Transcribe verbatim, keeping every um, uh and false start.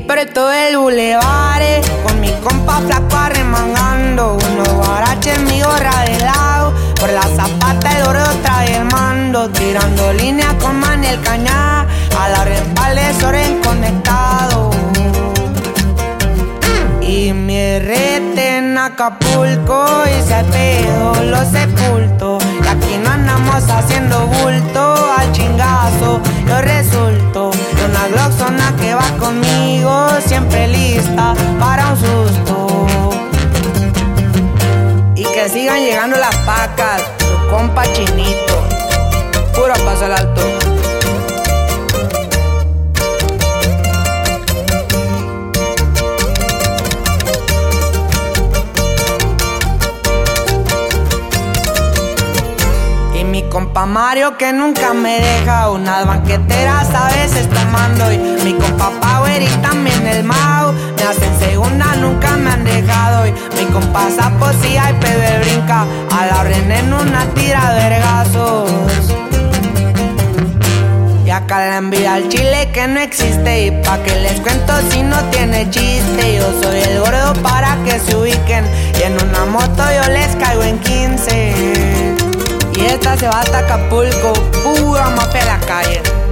Pero todo el bulevar, eh, con mi compa flaco arremangando. Unos guaraches, mi gorra de lado. Por la zapata el oro trae el mando. Tirando línea con Maniel Cañá. A la respalde Soren conectado. Y mi rete en Acapulco. Y se pedo lo sepulto. Y aquí no andamos haciendo bulto. Al chingazo yo resulto de una gloxona que va conmigo, siempre lista para un susto. Y que sigan llegando las pacas, tu compa Chinito, puro paso al alto. Mi compa Mario que nunca me deja, unas banqueteras a veces tomando. Y mi compa Power y también el Mau, me hacen segunda, nunca me han dejado. Y mi compa Sapo si hay pedo de brinca, a la orden en una tira de vergazos. Y acá la envidia al chile que no existe. Y pa' que les cuento si no tiene chiste. Yo soy el gordo para que se ubiquen. Y en una moto yo les caigo en quince. Y esta se va hasta Acapulco, pura mafia a la calle.